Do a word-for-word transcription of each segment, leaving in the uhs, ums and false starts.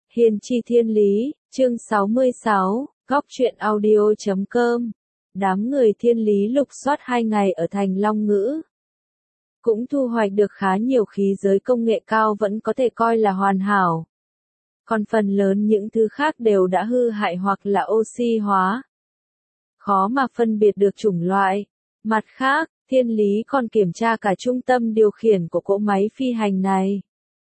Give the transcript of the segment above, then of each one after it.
Hiền chi thiên lý, chương sáu mươi sáu, góc truyện audio chấm com. Đám người thiên lý lục soát hai ngày ở thành Long Ngữ. Cũng thu hoạch được khá nhiều khí giới công nghệ cao vẫn có thể coi là hoàn hảo. Còn phần lớn những thứ khác đều đã hư hại hoặc là oxy hóa. Khó mà phân biệt được chủng loại. Mặt khác, thiên lý còn kiểm tra cả trung tâm điều khiển của cỗ máy phi hành này.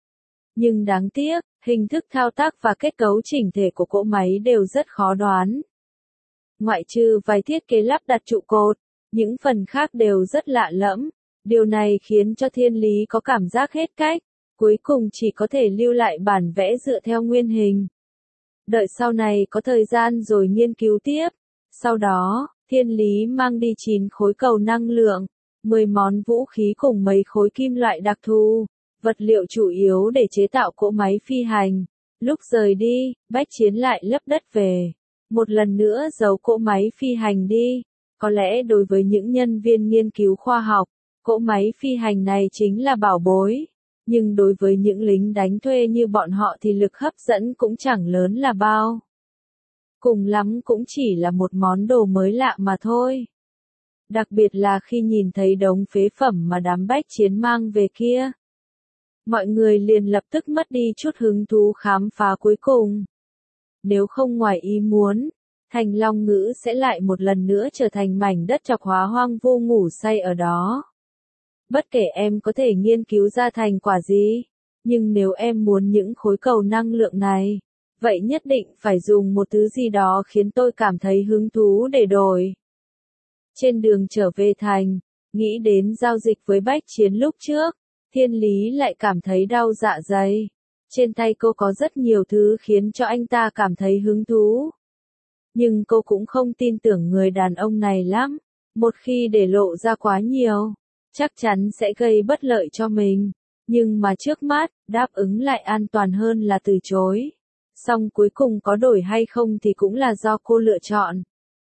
Nhưng đáng tiếc, hình thức thao tác và kết cấu chỉnh thể của cỗ máy đều rất khó đoán. Ngoại trừ vài thiết kế lắp đặt trụ cột, những phần khác đều rất lạ lẫm. Điều này khiến cho thiên lý có cảm giác hết cách, cuối cùng chỉ có thể lưu lại bản vẽ dựa theo nguyên hình. Đợi sau này có thời gian rồi nghiên cứu tiếp. Sau đó, thiên lý mang đi chín khối cầu năng lượng, mười món vũ khí cùng mấy khối kim loại đặc thù, vật liệu chủ yếu để chế tạo cỗ máy phi hành. Lúc rời đi, Bách Chiến lại lấp đất về. Một lần nữa giấu cỗ máy phi hành đi. Có lẽ đối với những nhân viên nghiên cứu khoa học, cỗ máy phi hành này chính là bảo bối. Nhưng đối với những lính đánh thuê như bọn họ thì lực hấp dẫn cũng chẳng lớn là bao. Cùng lắm cũng chỉ là một món đồ mới lạ mà thôi. Đặc biệt là khi nhìn thấy đống phế phẩm mà đám Bách Chiến mang về kia. Mọi người liền lập tức mất đi chút hứng thú khám phá cuối cùng. Nếu không ngoài ý muốn, thành Long Ngữ sẽ lại một lần nữa trở thành mảnh đất chọc hóa hoang vu ngủ say ở đó. Bất kể em có thể nghiên cứu ra thành quả gì, nhưng nếu em muốn những khối cầu năng lượng này, vậy nhất định phải dùng một thứ gì đó khiến tôi cảm thấy hứng thú để đổi. Trên đường trở về thành, nghĩ đến giao dịch với Bách Chiến lúc trước, thiên lý lại cảm thấy đau dạ dày. Trên tay cô có rất nhiều thứ khiến cho anh ta cảm thấy hứng thú. Nhưng cô cũng không tin tưởng người đàn ông này lắm. Một khi để lộ ra quá nhiều, chắc chắn sẽ gây bất lợi cho mình. Nhưng mà trước mắt, đáp ứng lại an toàn hơn là từ chối. Song cuối cùng có đổi hay không thì cũng là do cô lựa chọn.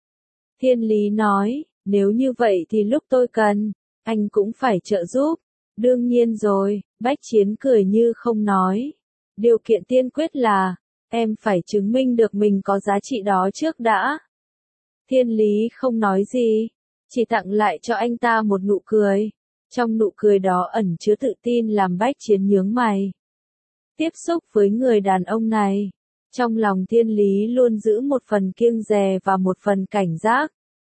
Thiên lý nói, nếu như vậy thì lúc tôi cần, anh cũng phải trợ giúp. Đương nhiên rồi, Bách Chiến cười như không nói. Điều kiện tiên quyết là, em phải chứng minh được mình có giá trị đó trước đã. Thiên lý không nói gì, chỉ tặng lại cho anh ta một nụ cười. Trong nụ cười đó ẩn chứa tự tin làm Bách Chiến nhướng mày. Tiếp xúc với người đàn ông này, trong lòng thiên lý luôn giữ một phần kiêng dè và một phần cảnh giác.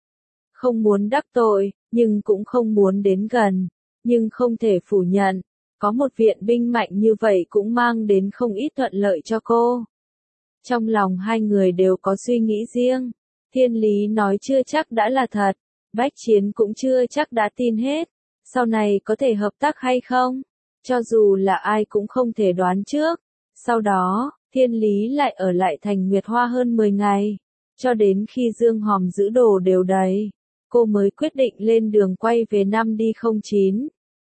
Không muốn đắc tội, nhưng cũng không muốn đến gần, nhưng không thể phủ nhận. Có một viện binh mạnh như vậy cũng mang đến không ít thuận lợi cho cô. Trong lòng hai người đều có suy nghĩ riêng. Thiên lý nói chưa chắc đã là thật. Bách Chiến cũng chưa chắc đã tin hết. Sau này có thể hợp tác hay không? Cho dù là ai cũng không thể đoán trước. Sau đó, thiên lý lại ở lại thành Nguyệt Hoa hơn mười ngày. Cho đến khi dương hòm giữ đồ đều đầy, cô mới quyết định lên đường quay về năm đi không chín.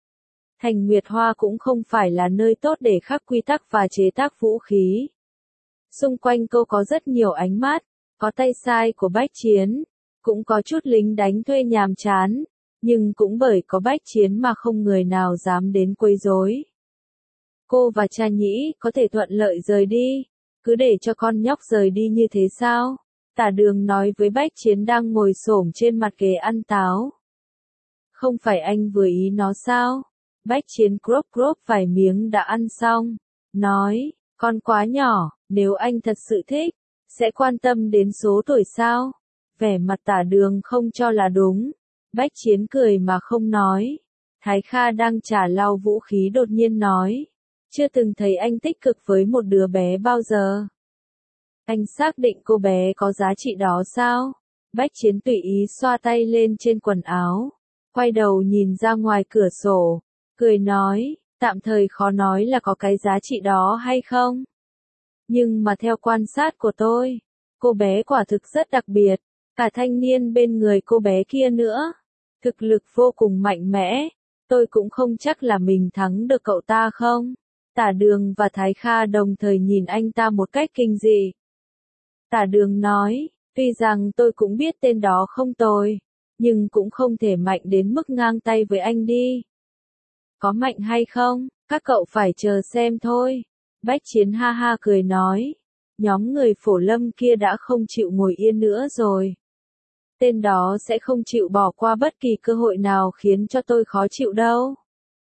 Thành Nguyệt Hoa cũng không phải là nơi tốt để khắc quy tắc và chế tác vũ khí. Xung quanh cô có rất nhiều ánh mắt, có tay sai của Bách Chiến, cũng có chút lính đánh thuê nhàm chán, nhưng cũng bởi có Bách Chiến mà không người nào dám đến quấy rối. Cô và cha nhĩ có thể thuận lợi rời đi, cứ để cho con nhóc rời đi như thế sao? Tả Đường nói với Bách Chiến đang ngồi xổm trên mặt ghế ăn táo. Không phải anh vừa ý nó sao? Bách Chiến crop crop vài miếng đã ăn xong, nói, con quá nhỏ, nếu anh thật sự thích, sẽ quan tâm đến số tuổi sao? Vẻ mặt Tả Đường không cho là đúng. Bách Chiến cười mà không nói. Thái Kha đang trả lau vũ khí đột nhiên nói, chưa từng thấy anh tích cực với một đứa bé bao giờ. Anh xác định cô bé có giá trị đó sao? Bách Chiến tùy ý xoa tay lên trên quần áo, quay đầu nhìn ra ngoài cửa sổ, cười nói, tạm thời khó nói là có cái giá trị đó hay không. Nhưng mà theo quan sát của tôi, cô bé quả thực rất đặc biệt, cả thanh niên bên người cô bé kia nữa. Thực lực vô cùng mạnh mẽ, tôi cũng không chắc là mình thắng được cậu ta không. Tả Đường và Thái Kha đồng thời nhìn anh ta một cách kinh dị. Tả Đường nói, tuy rằng tôi cũng biết tên đó không tồi, nhưng cũng không thể mạnh đến mức ngang tay với anh đi. Có mạnh hay không, các cậu phải chờ xem thôi. Bách Chiến ha ha cười nói, nhóm người Phổ Lâm kia đã không chịu ngồi yên nữa rồi. Tên đó sẽ không chịu bỏ qua bất kỳ cơ hội nào khiến cho tôi khó chịu đâu.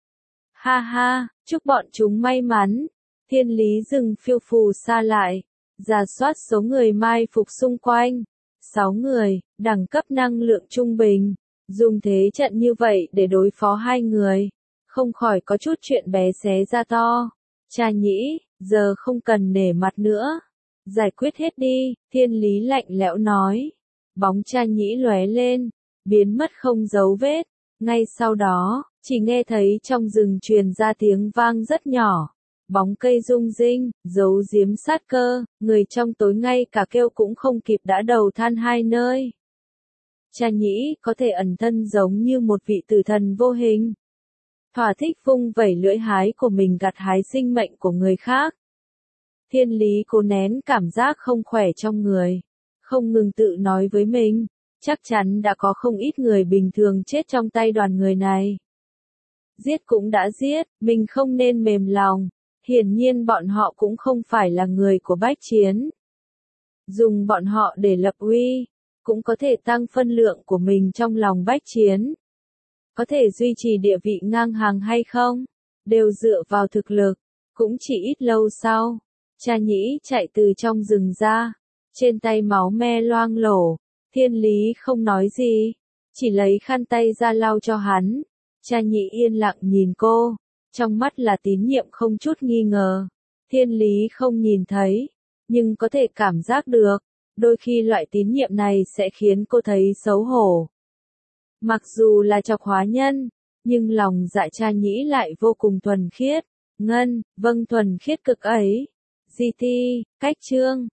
Ha ha, chúc bọn chúng may mắn. Thiên lý dừng phiêu phù xa lại, rà soát số người mai phục xung quanh. Sáu người, đẳng cấp năng lượng trung bình. Dùng thế trận như vậy để đối phó hai người. Không khỏi có chút chuyện bé xé ra to. Cha nhĩ, giờ không cần nể mặt nữa. Giải quyết hết đi, thiên lý lạnh lẽo nói. Bóng cha nhĩ lóe lên, biến mất không dấu vết. Ngay sau đó, chỉ nghe thấy trong rừng truyền ra tiếng vang rất nhỏ. Bóng cây rung rinh, giấu giếm sát cơ, người trong tối ngay cả kêu cũng không kịp đã đầu than hai nơi. Cha nhĩ có thể ẩn thân giống như một vị tử thần vô hình. Thỏa thích vung vẩy lưỡi hái của mình gặt hái sinh mệnh của người khác. Thiên lý cố nén cảm giác không khỏe trong người. Không ngừng tự nói với mình, chắc chắn đã có không ít người bình thường chết trong tay đoàn người này. Giết cũng đã giết, mình không nên mềm lòng. Hiển nhiên bọn họ cũng không phải là người của bách chiến. Dùng bọn họ để lập uy, cũng có thể tăng phân lượng của mình trong lòng bách chiến. Có thể duy trì địa vị ngang hàng hay không, đều dựa vào thực lực. Cũng chỉ ít lâu sau, cha nhĩ chạy từ trong rừng ra, trên tay máu me loang lổ. Thiên lý không nói gì, chỉ lấy khăn tay ra lau cho hắn. Cha nhĩ yên lặng nhìn cô, trong mắt là tín nhiệm không chút nghi ngờ. Thiên lý không nhìn thấy, nhưng có thể cảm giác được, đôi khi loại tín nhiệm này sẽ khiến cô thấy xấu hổ. Mặc dù là chọc hóa nhân, nhưng lòng dạ cha nhĩ lại vô cùng thuần khiết. Ngân, vâng thuần khiết cực ấy. giê tê, cách chương.